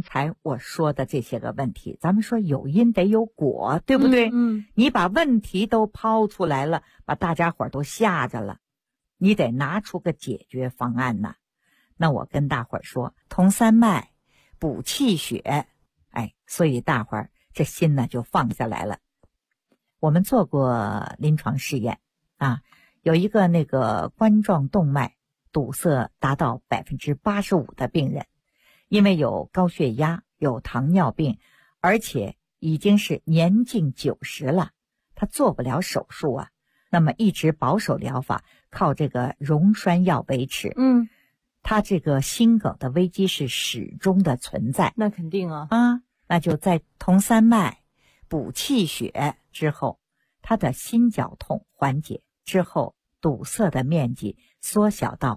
才我说的这些个问题，咱们说有因得有果，对不对？你把问题都抛出来了，把大家伙都吓着了，你得拿出个解决方案呐。那我跟大伙儿说，通三脉，补气血，所以大伙儿这心呢就放下来了。我们做过临床试验啊，有一个那个冠状动脉堵塞达到85%的病人，因为有高血压，有糖尿病，而且已经是年近90了，他做不了手术啊。那么一直保守疗法，靠这个溶栓药维持。他这个心梗的危机是始终的存在。 那肯定啊。 那就在通三脉、补气血之后，他的心绞痛缓解之后，堵塞的面积缩小到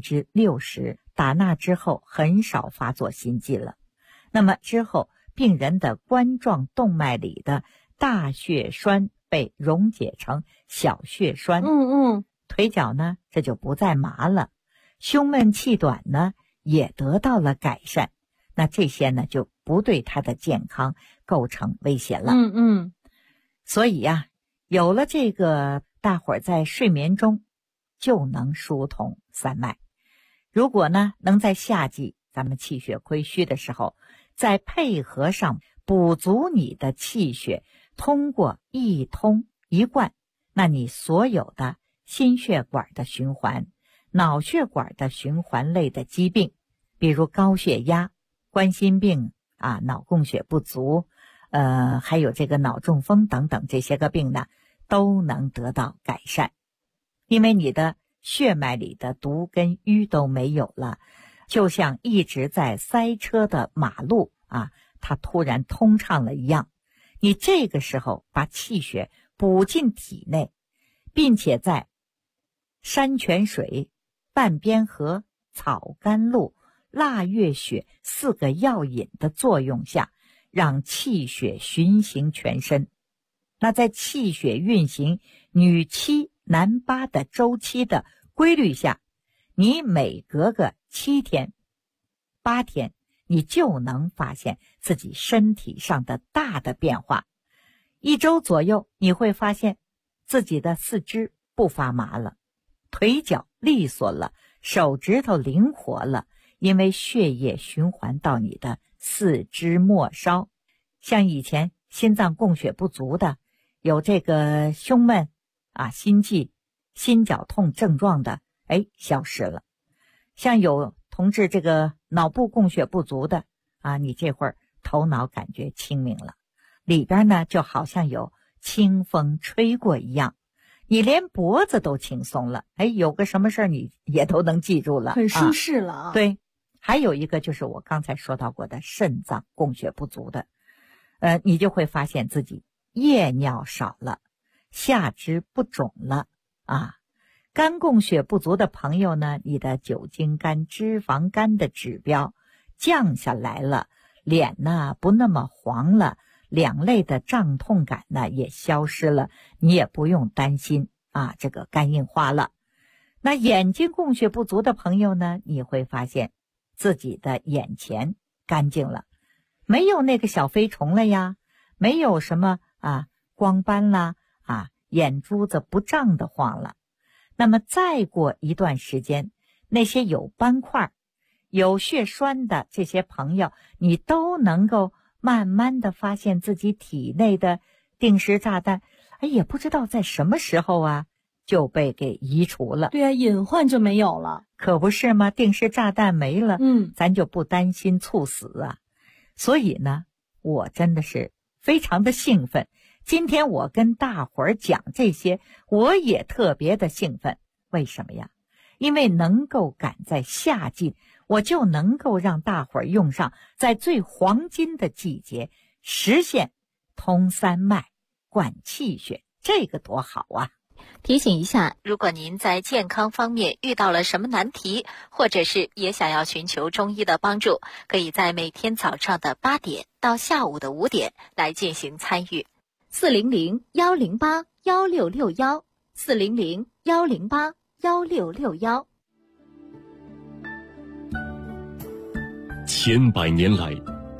60%，打那之后很少发作心悸了。那么之后，病人的冠状动脉里的大血栓被溶解成小血栓，腿脚呢这就不再麻了，胸闷气短呢也得到了改善。那这些呢就不对他的健康构成威胁了。所以呀，有了这个，大伙儿在睡眠中就能疏通三脉。如果呢能在夏季咱们气血亏虚的时候，再配合上补足你的气血，通过一通一贯，那你所有的心血管的循环、脑血管的循环类的疾病，比如高血压、冠心病脑供血不足，还有这个脑中风等等这些个病呢，都能得到改善。因为你的血脉里的毒跟瘀都没有了，就像一直在塞车的马路它突然通畅了一样。你这个时候把气血补进体内，并且在山泉水、半边荷、草甘露、腊月血4个药引的作用下，让气血循行全身。那在气血运行女7男8的周期的规律下，你每隔个7天、8天，你就能发现自己身体上的大的变化。1周左右，你会发现自己的四肢不发麻了，腿脚利索了，手指头灵活了，因为血液循环到你的四肢末梢。像以前心脏供血不足的，有这个胸闷心悸、心绞痛症状的，消失了。像有同志这个脑部供血不足的你这会儿头脑感觉清明了，里边呢就好像有清风吹过一样，你连脖子都轻松了，有个什么事儿你也都能记住了， 很舒适了对，还有一个就是我刚才说到过的肾脏供血不足的，你就会发现自己夜尿少了，下肢不肿了肝供血不足的朋友呢，你的酒精肝、脂肪肝的指标降下来了，脸呢不那么黄了，两肋的胀痛感呢也消失了，你也不用担心这个肝硬化了。那眼睛供血不足的朋友呢，你会发现自己的眼前干净了，没有那个小飞虫了呀，没有什么光斑啦眼珠子不胀得慌了。那么再过一段时间，那些有斑块、有血栓的这些朋友，你都能够慢慢的发现自己体内的定时炸弹，也不知道在什么时候就被给移除了。 对隐患就没有了。 可不是吗？定时炸弹没了，咱就不担心猝死所以呢，我真的是非常的兴奋。今天我跟大伙儿讲这些，我也特别的兴奋。为什么呀？因为能够赶在夏季，我就能够让大伙儿用上在最黄金的季节，实现通三脉、灌气血，这个多好啊！ 提醒一下，如果您在健康方面遇到了什么难题，或者是也想要寻求中医的帮助，可以在每天早上的8点到下午的5点来进行参与。400-108-1661，400-108-1661。 千百年来，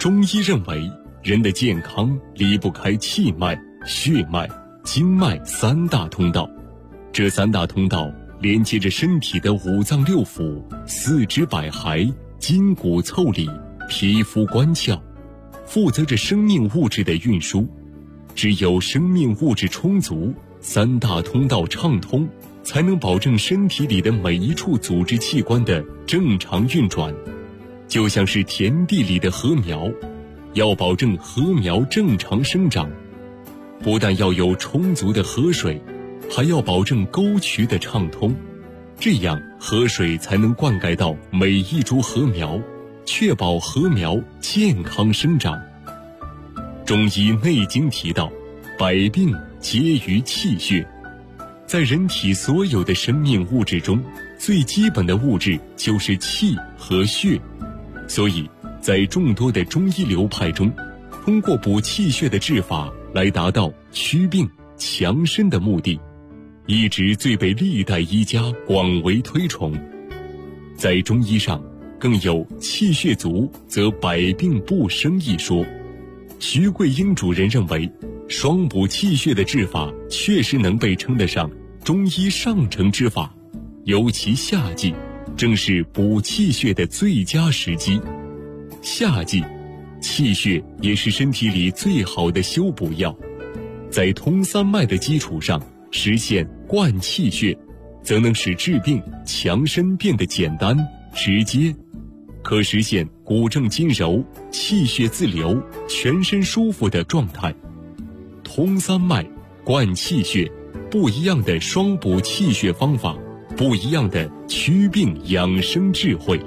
中医认为，人的健康离不开气脉、血脉、经脉三大通道。这三大通道连接着身体的五脏六腑、四肢百骸、筋骨凑理、皮肤关窍，负责着生命物质的运输。只有生命物质充足，三大通道畅通，才能保证身体里的每一处组织器官的正常运转。就像是田地里的禾苗，要保证禾苗正常生长，不但要有充足的河水，还要保证沟渠的畅通，这样河水才能灌溉到每一株禾苗，确保禾苗健康生长。中医《内经》提到，百病皆于气血。在人体所有的生命物质中，最基本的物质就是气和血。所以在众多的中医流派中，通过补气血的治法来达到祛病强身的目的，一直最被历代医家广为推崇。在中医上更有气血足则百病不生一说。徐桂英主任认为，双补气血的治法确实能被称得上中医上乘之法，尤其夏季正是补气血的最佳时机。夏季气血也是身体里最好的修补药，在通三脉的基础上实现灌气血，则能使治病强身变得简单直接，可实现骨正筋柔、气血自流、全身舒服的状态。通三脉、灌气血，不一样的双补气血方法，不一样的祛病养生智慧。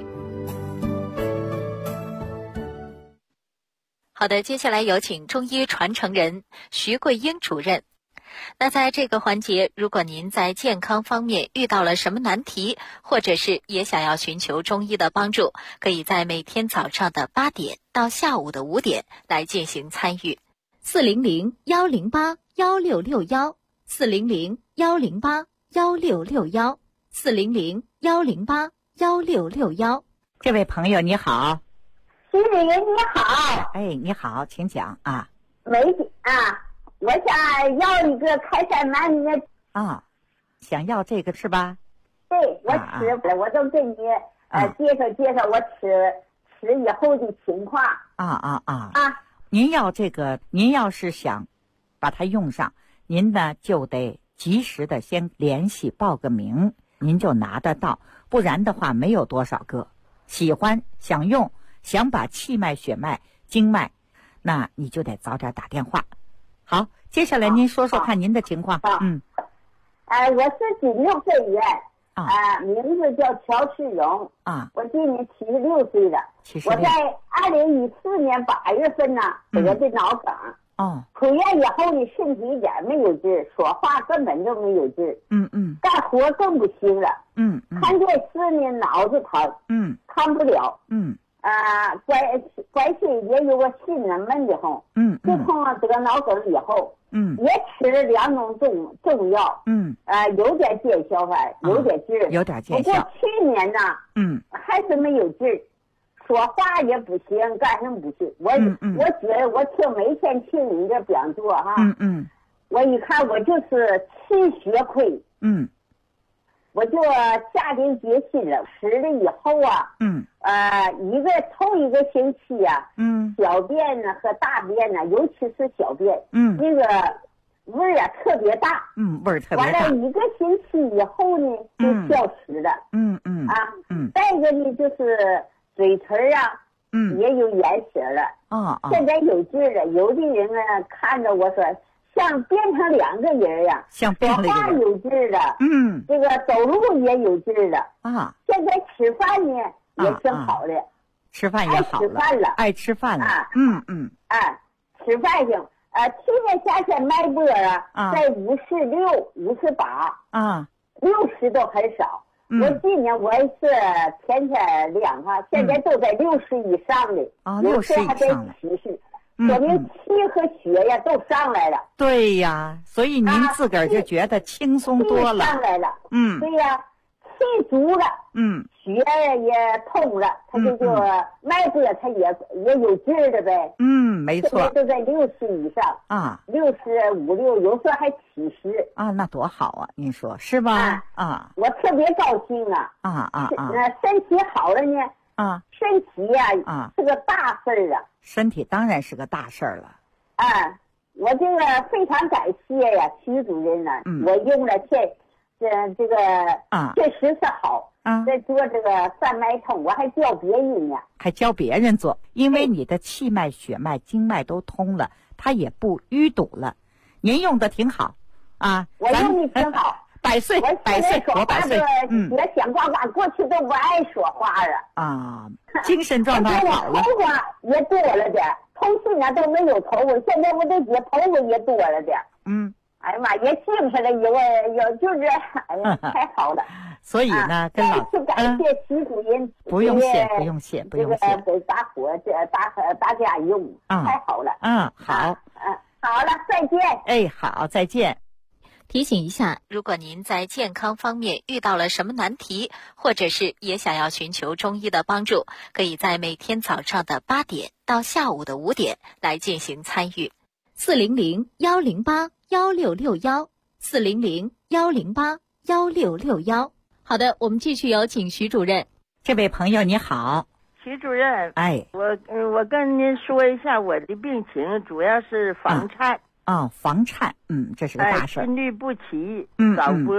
好的，接下来有请中医传承人徐桂英主任。那在这个环节，如果您在健康方面遇到了什么难题，或者是也想要寻求中医的帮助，可以在每天早上的8点到下午的5点来进行参与。 400-108-1661 400-108-1661 400-108-1661。 这位朋友你好。 徐主任你好。 哎，你好，请讲啊。 没啊，我想要一个开山满的啊，想要这个是吧？ 对，我吃了，我都跟你介绍我吃以后的情况。 您要这个，您要是想把它用上，您呢就得及时的先联系报个名，您就拿得到，不然的话没有多少个喜欢想用，想把气脉、血脉、经脉，那你就得早点打电话。好，接下来您说说看您的情况。 我是96岁人，名字叫乔世荣，我今年76岁了。我在2014年8月份呢得的脑梗，出院以后呢身体一点没有劲儿，说话根本就没有劲儿，干活更不行了，看电视呢脑子疼，看不了，关系也有个心里闷得慌，自从得脑梗以后，也吃了2种中药，有点见效吧，有点劲儿， 有点见效。 不过去年呢，还是没有劲儿，说话也不行，干什么不行。我觉得我听每天听你这讲座哈，我一看我就是气血亏，我就下定决心了，吃了以后啊，头一个星期啊，小便呢和大便呢，尤其是小便，那个味儿啊特别大， 味儿特别大。 完了1个星期以后呢，就消失了，再一个呢就是嘴唇啊，也有颜色了，现在有劲儿了。有的人啊看着我说，像变成2个人呀， 像变成2个人， 说话有劲儿了，这个走路也有劲儿了，现在吃饭呢也挺好的， 吃饭也好了，爱吃饭了， 吃饭行。去年夏天脉搏啊，在56、58，60都很少。我今年我也是天天量哈，现在都在60以上的，有时还在70，说明气和血呀都上来了。 对呀，所以您自个儿就觉得轻松多了。 上来了，对呀，气气足了，血也通了，他就脉搏他也有劲儿的呗。 没错。 现在都在60以上啊，65、6，有时候还70 啊，那多好啊！您说是吧？啊， 我特别高兴啊！身体好了呢。身体呀，是个大事儿啊！ 身体当然是个大事儿了。 我这个非常感谢呀，徐主任呢，我用了这个确实是好。在做这个3脉通，我还教别人呢， 还教别人做，因为你的气脉、血脉、经脉都通了，它也不淤堵了。您用的挺好啊， 我用的挺好。 100岁，我100岁， 也想呱呱，过去都不爱说话了精神状态好了， 头发也多了点，头去年都没有头发，现在我这姐头发也多了点。哎呀妈，也精神了，有就是，哎呀，太好了。 所以呢，跟老师感谢徐主任， 不用谢。 给大伙大家用，太好了。 好。 好了，再见。 好，再见。 提醒一下，如果您在健康方面遇到了什么难题，或者是也想要寻求中医的帮助，可以在每天早上的8点到下午的5点来进行参与。 400-108-1661，400-108-1661。好的，我们继续有请徐主任。 这位朋友你好。 徐主任，我跟您说一下我的病情，主要是房颤。 房颤，这是个大事。 心律不齐，早搏。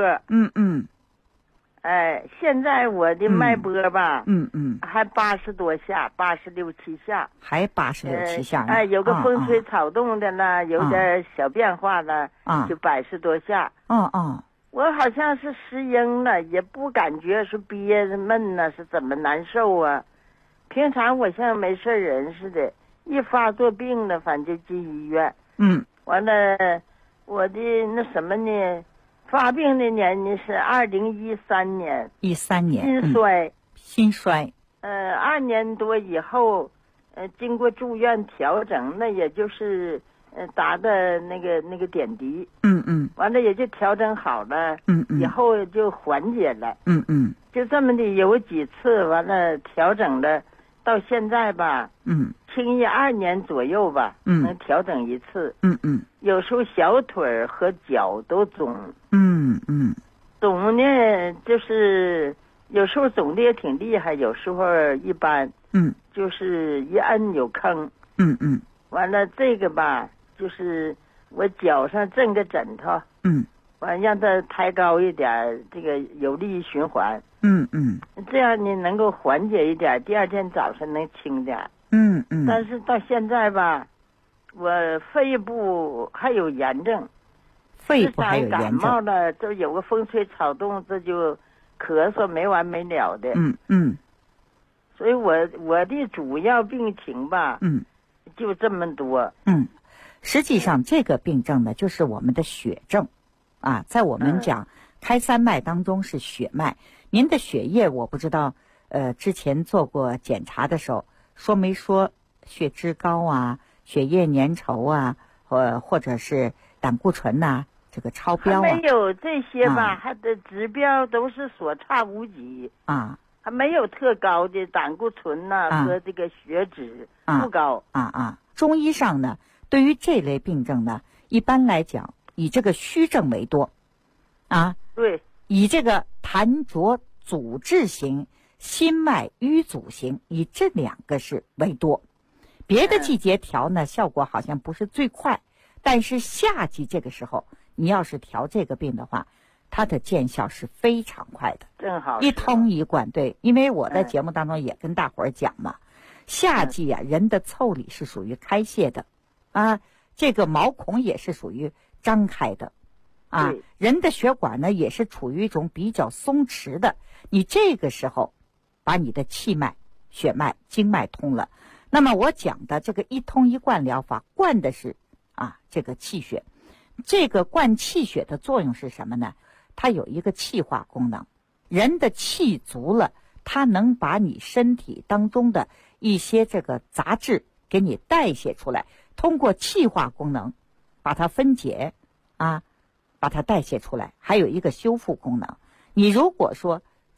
现在我的脉搏吧，还80多下，86、7下， 还86、7下呢。 有个风吹草动的呢，有点小变化呢，就80多下。我好像是失应了，也不感觉是憋闷呢，是怎么难受啊？平常我像没事人似的，一发作病了，反正就进医院。完了，我的那什么呢？发病的年呢是2013年。 13年。心衰。 2年多以后，经过住院调整，那也就是打的那个点滴。完了也就调整好了。以后就缓解了。就这么的有几次，完了调整了。到现在吧，轻易2年左右吧，能调整一次。有时候小腿和脚都肿。肿呢，就是有时候肿的也挺厉害，有时候一般。就是一摁有坑。完了这个吧，就是我脚上正个枕头。完让它抬高一点，这个有利于循环。这样呢能够缓解一点，第2天早上能轻点。但是到现在吧，我肺部还有炎症，感冒了，这有个风吹草动，这就咳嗽没完没了的。所以我的主要病情吧，就这么多。 实际上这个病症呢，就是我们的血症。在我们讲开3脉当中是血脉。您的血液我不知道，之前做过检查的时候说没说血脂高啊、血液粘稠啊，或者是胆固醇呐，这个超标还没有这些吧，它的指标都是所差无几还没有特高的胆固醇呐和这个血脂不高中医上呢，对于这类病症呢，一般来讲以这个虚症为多对， 以这个痰浊阻滞型、心脉淤阻型，以这2个是为多。别的季节调呢，效果好像不是最快，但是夏季这个时候，你要是调这个病的话，它的见效是非常快的。 正好一通一贯。对，因为我在节目当中也跟大伙儿讲嘛，夏季人的腠理是属于开泄的这个毛孔也是属于张开的人的血管呢也是处于一种比较松弛的。你这个时候把你的气脉、血脉、经脉通了，那么我讲的这个一通一贯疗法，灌的是这个气血。这个灌气血的作用是什么呢？它有一个气化功能。人的气足了，它能把你身体当中的一些这个杂质给你代谢出来，通过气化功能把它分解把它代谢出来，还有一个修复功能。你如果说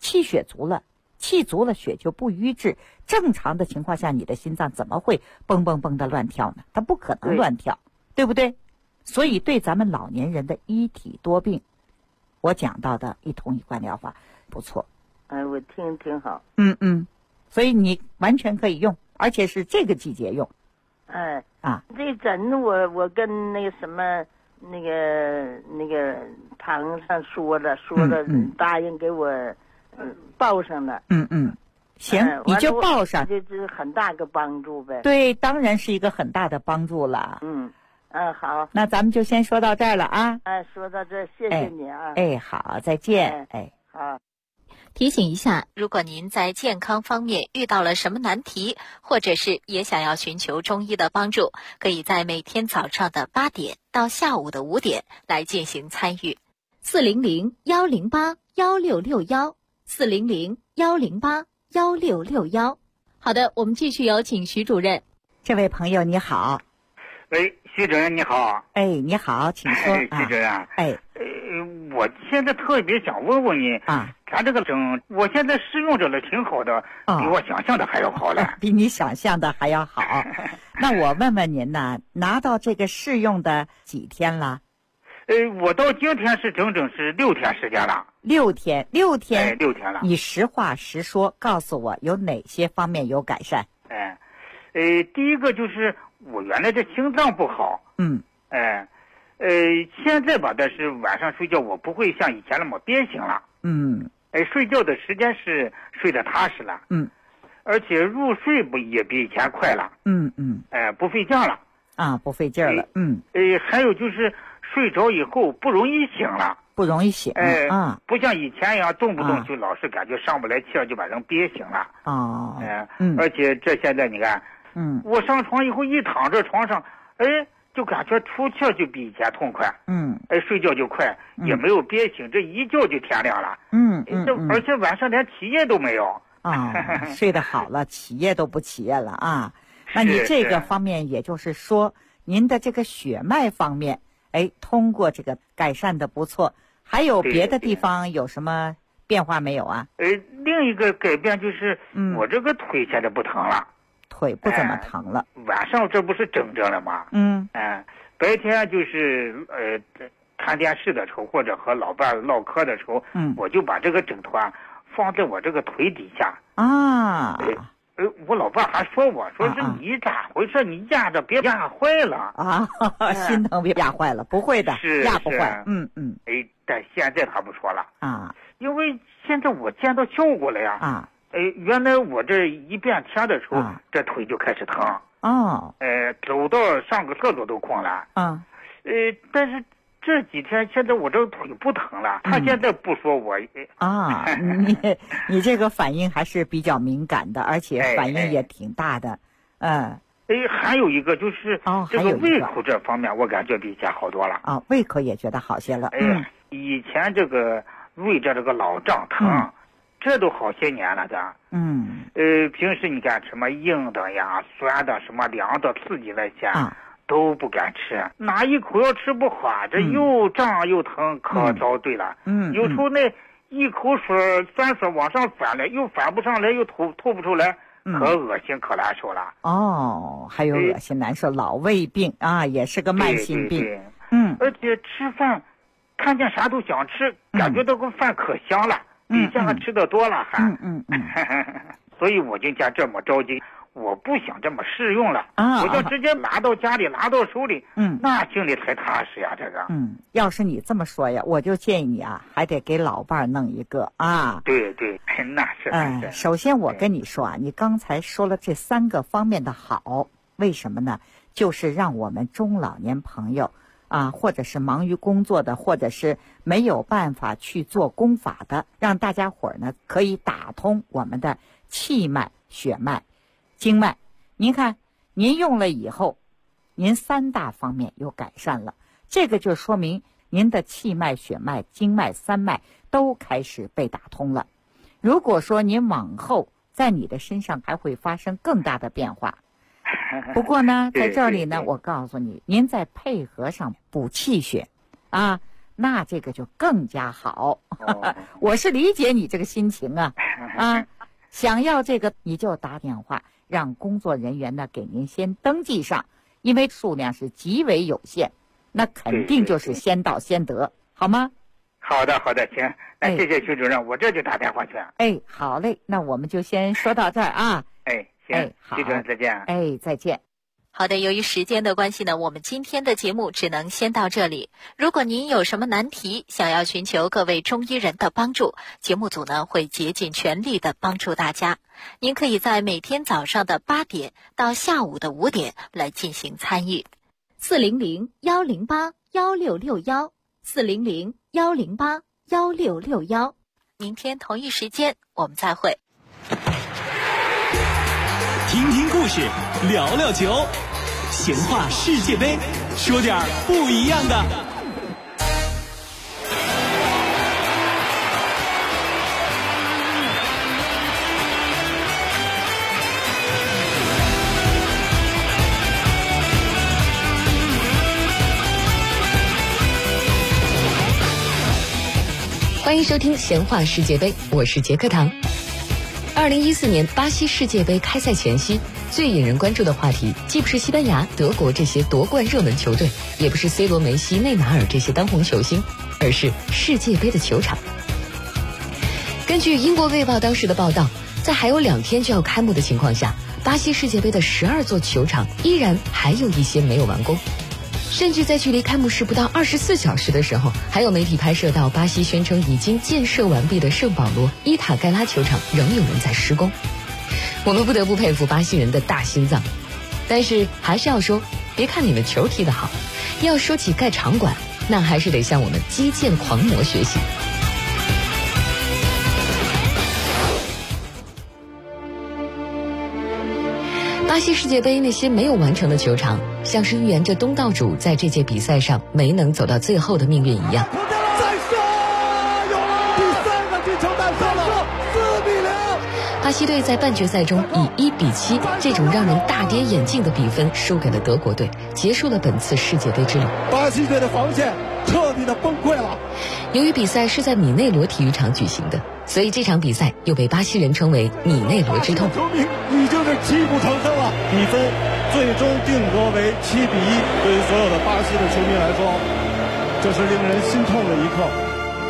气血足了，气足了，血就不瘀滞。正常的情况下，你的心脏怎么会蹦蹦蹦的乱跳呢？它不可能乱跳，对不对？所以对咱们老年人的一体多病，我讲到的一通一贯疗法不错。 我听挺好。 所以你完全可以用，而且是这个季节用。 这针我跟那个什么那个堂上说了，答应给我报上了。 行，你就报上， 这是很大个帮助呗。 对，当然是一个很大的帮助了。 好， 那咱们就先说到这儿了啊。 说到这儿，谢谢你啊。 好，再见。 好。 提醒一下，如果您在健康方面遇到了什么难题，或者是也想要寻求中医的帮助，可以在每天早上的8点到下午的5点来进行参与。 400-108-1661，400-108-1661。好的，我们继续有请徐主任。 这位朋友你好。 喂，徐主任你好。 你好，请说。 徐主任。我现在特别想问问你咱这个针，我现在试用着了，挺好的，比我想象的还要好了。 比你想象的还要好。那我问问您呢，拿到这个试用的几天了？ 我到今天是整整是6天时间了。 6天，6 天了。 你实话实说，告诉我有哪些方面有改善？ 第一个就是我原来这心脏不好。现在吧，但是晚上睡觉我不会像以前那么憋醒了。睡觉的时间是睡得踏实了。而且入睡也比以前快了。不费劲了。 不费劲了。 还有就是睡着以后不容易醒了。 不容易醒。 不像以前一样动不动就老是感觉上不来气儿就把人憋醒了。而且这现在你看，我上床以后一躺在床上，就感觉出气就比以前痛快。睡觉就快，也没有憋醒，这一觉就天亮了。而且晚上连起夜都没有。 睡得好了，起夜都不起夜了啊。那你这个方面，也就是说，您的这个血脉方面，通过这个改善的不错。还有别的地方有什么变化没有啊？ 另一个改变就是，我这个腿现在不疼了。 腿不怎么疼了。 晚上这不是整了吗？白天就是看电视的时候，或者和老伴唠嗑的时候，我就把这个枕头放在我这个腿底下。我老伴还说我说是你咋回事？你压着别压坏了心疼别压坏了，不会的，压不坏。 但现在他不说了因为现在我见到效果了呀。原来我这一变天的时候，这腿就开始疼。走到上个厕所都困了。但是这几天现在我这个腿不疼了，他现在不说我。 你这个反应还是比较敏感的，而且反应也挺大的。 还有一个就是这个胃口这方面，我感觉比以前好多了。 胃口也觉得好些了。 以前这个胃这个老胀疼。这都好些年了的。平时你看什么硬的呀、酸的、什么凉的、刺激那些都不敢吃，哪一口要吃不好，这又胀又疼，可遭罪了。有时候那一口水酸水往上反了，又反不上来，又吐不出来，可恶心可难受了。 还有恶心难受，老胃病也是个慢性病。 而且吃饭看见啥都想吃，感觉这个饭可香了。比这样吃的多了还。所以我就讲这么着急，我不想这么试用了。我就直接拿到家里，拿到手里。那心里才踏实呀，这个。 要是你这么说呀，我就建议你还得给老伴弄一个对，那是。 首先我跟你说你刚才说了这3个方面的好，为什么呢？就是让我们中老年朋友或者是忙于工作的，或者是没有办法去做功法的，让大家伙呢可以打通我们的气脉、血脉、经脉。您看，您用了以后，您3大方面有改善了，这个就说明您的气脉、血脉、经脉3脉都开始被打通了。如果说您往后在你的身上还会发生更大的变化。不过呢，在这里呢，我告诉你，您再配合上补气血那这个就更加好。我是理解你这个心情啊，想要这个你就打电话让工作人员呢给您先登记上，因为数量是极为有限，那肯定就是先到先得，好吗？ 好的，行，那谢谢徐主任，我这就打电话去。 好嘞，那我们就先说到这儿啊。 行， 好， 徐主任再见。 再见。 好的，由于时间的关系呢，我们今天的节目只能先到这里。如果您有什么难题，想要寻求各位中医人的帮助，节目组呢会竭尽全力的帮助大家。您可以在每天早上的8点到下午的5点来进行参与。400-108-1661，400-108-1661。明天同一时间我们再会。 听听故事，聊聊球，闲话世界杯，说点不一样的。 欢迎收听闲话世界杯，我是杰克唐。2014年巴西世界杯开赛前夕，最引人关注的话题既不是西班牙、德国这些夺冠热门球队，也不是 C 罗、梅西、内马尔这些当红球星，而是世界杯的球场。根据英国卫报当时的报道，在还有2天就要开幕的情况下，巴西世界杯的12座球场依然还有一些没有完工。甚至在距离开幕式不到24小时的时候，还有媒体拍摄到巴西宣称已经建设完毕的圣保罗伊塔盖拉球场仍有人在施工。我们不得不佩服巴西人的大心脏，但是还是要说，别看你们球踢得好，要说起盖场馆，那还是得向我们基建狂魔学习。巴西世界杯那些没有完成的球场，像是预言着东道主在这届比赛上没能走到最后的命运一样。巴西队在半决赛中以1-7这种让人大跌眼镜的比分输给了德国队，结束了本次世界杯之旅。 巴西队的防线彻底的崩溃了。 由于比赛是在米内罗体育场举行的，所以这场比赛又被巴西人称为米内罗之痛。 球迷已经是泣不成声了，比分最终定格为7-1。对于所有的巴西的球迷来说，这是令人心痛的一刻。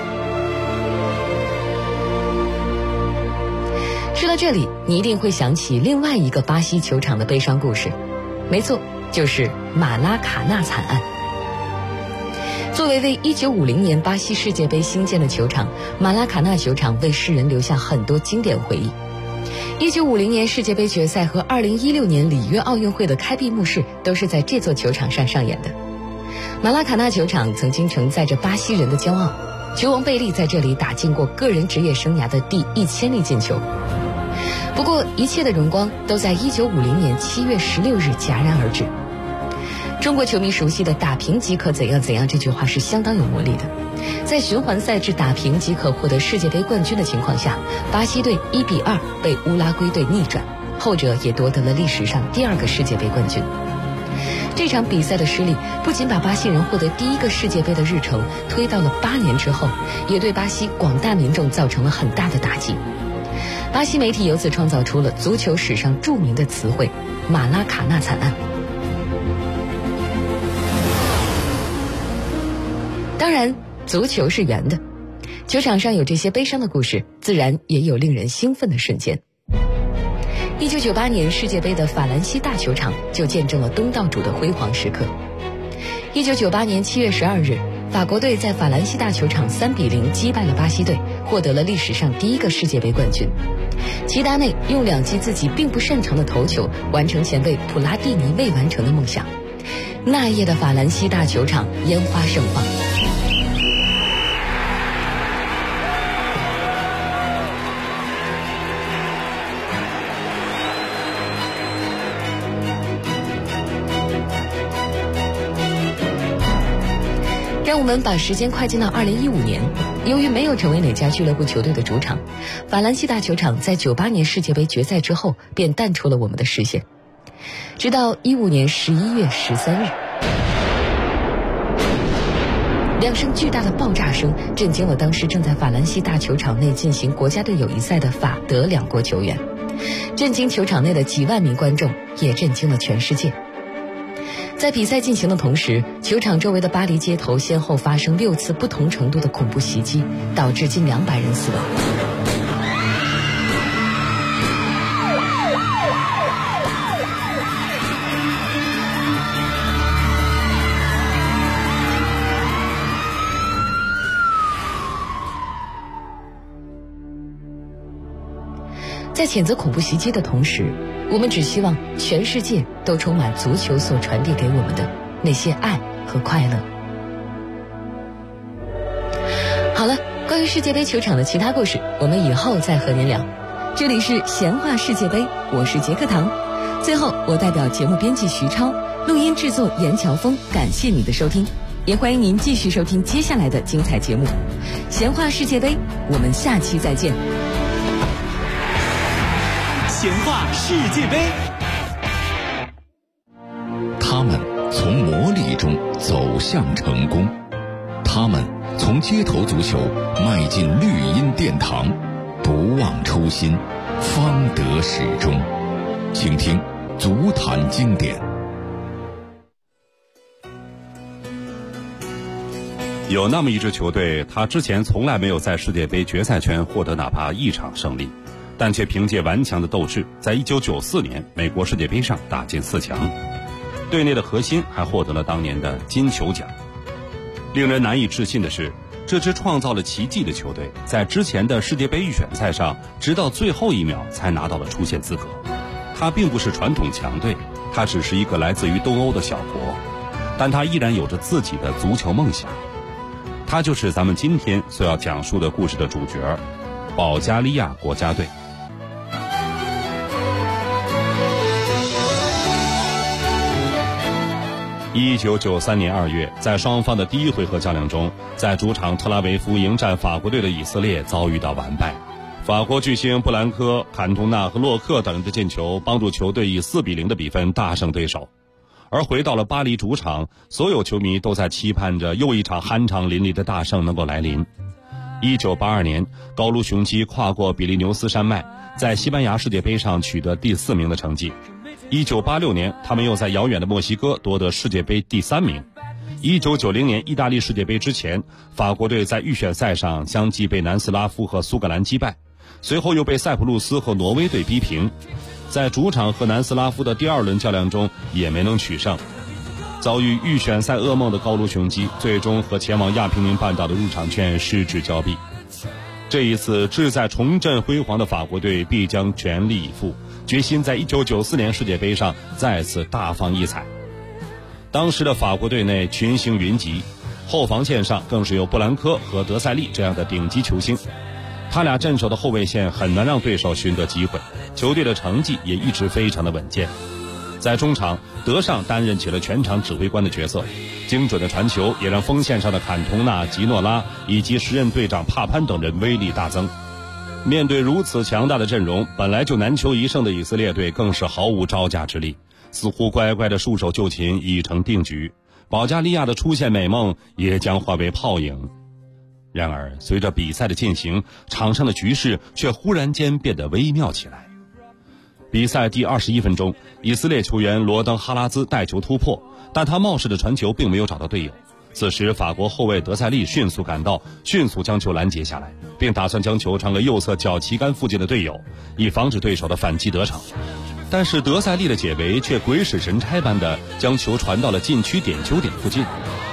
说到这里，你一定会想起另外一个巴西球场的悲伤故事，没错，就是马拉卡纳惨案。作为1950年巴西世界杯兴建的球场，马拉卡纳球场为世人留下很多经典回忆。1950年世界杯决赛和2016年里约奥运会的开闭幕式都是在这座球场上上演的。马拉卡纳球场曾经承载着巴西人的骄傲，球王贝利在这里打进过个人职业生涯的第1000粒进球。不过一切的荣光都在1950年7月16日戛然而止。中国球迷熟悉的打平即可怎样怎样这句话是相当有魔力的。在循环赛制打平即可获得世界杯冠军的情况下，巴西队1-2被乌拉圭队逆转，后者也夺得了历史上第2个世界杯冠军。这场比赛的失利不仅把巴西人获得第1个世界杯的日程推到了8年之后，也对巴西广大民众造成了很大的打击。巴西媒体由此创造出了足球史上著名的词汇——马拉卡纳惨案。当然，足球是圆的，球场上有这些悲伤的故事，自然也有令人兴奋的瞬间。1998年世界杯的法兰西大球场就见证了东道主的辉煌时刻。1998年7月12日，法国队在法兰西大球场3-0击败了巴西队，获得了历史上第1个世界杯冠军。齐达内用2记自己并不擅长的头球，完成前辈普拉蒂尼未完成的梦想。那夜的法兰西大球场烟花盛放。让我们把时间快进到2015年，由于没有成为哪家俱乐部球队的主场，法兰西大球场在98年世界杯决赛之后便淡出了我们的视线。直到15年11月13日 2声巨大的爆炸声震惊了当时正在法兰西大球场内进行国家队友谊赛的法德2国球员，震惊球场内的几万名观众，也震惊了全世界。在比赛进行的同时，球场周围的巴黎街头先后发生6次不同程度的恐怖袭击，导致近200人死亡。在谴责恐怖袭击的同时，我们只希望全世界都充满足球所传递给我们的那些爱和快乐。好了，关于世界杯球场的其他故事，我们以后再和您聊。这里是闲话世界杯，我是杰克唐。最后，我代表节目编辑徐超，录音制作严乔峰，感谢你的收听，也欢迎您继续收听接下来的精彩节目。闲话世界杯，我们下期再见。 闲话世界杯， 他们从磨砺中走向成功，他们从街头足球迈进绿茵殿堂，不忘初心，方得始终。请听足坛经典。 有那么一支球队，他之前从来没有在世界杯决赛圈获得哪怕一场胜利，但却凭借顽强的斗志，在1994年美国世界杯上打进4强。队内的核心还获得了当年的金球奖。令人难以置信的是，这支创造了奇迹的球队，在之前的世界杯预选赛上，直到最后1秒才拿到了出线资格。它并不是传统强队，它只是一个来自于东欧的小国，但它依然有着自己的足球梦想。它就是咱们今天所要讲述的故事的主角——保加利亚国家队。1993年2月，在双方的第一回合较量中，在主场特拉维夫迎战法国队的以色列遭遇到完败。法国巨星布兰科、坎通纳和洛克等人的进球帮助球队以4-0的比分大胜对手。而回到了巴黎主场，所有球迷都在期盼着又一场酣畅淋漓的大胜能够来临。1982年，高卢雄鸡跨过比利牛斯山脉，在西班牙世界杯上取得第4名的成绩。1986年，他们又在遥远的墨西哥夺得世界杯第3名。1990年意大利世界杯之前，法国队在预选赛上相继被南斯拉夫和苏格兰击败，随后又被塞浦路斯和挪威队逼平，在主场和南斯拉夫的第2轮较量中也没能取胜。遭遇预选赛噩梦的高卢雄鸡，最终和前往亚平宁半岛的入场券失之交臂。这一次志在重振辉煌的法国队必将全力以赴，决心在1994年世界杯上再次大放异彩。当时的法国队内群星云集，后防线上更是有布兰科和德塞利这样的顶级球星，他俩镇守的后卫线很难让对手寻得机会，球队的成绩也一直非常的稳健。在中场，德尚担任起了全场指挥官的角色，精准的传球也让锋线上的坎通纳、吉诺拉以及时任队长帕潘等人威力大增。面对如此强大的阵容，本来就难求一胜的以色列队更是毫无招架之力，似乎乖乖的束手就擒已成定局，保加利亚的出线美梦也将化为泡影。然而随着比赛的进行，场上的局势却忽然间变得微妙起来。比赛第21分钟，以色列球员罗登哈拉兹带球突破，但他冒失的传球并没有找到队友。此时法国后卫德塞利迅速赶到，迅速将球拦截下来，并打算将球传给右侧脚旗杆附近的队友，以防止对手的反击得逞。但是德塞利的解围却鬼使神差般的将球传到了禁区点球点附近，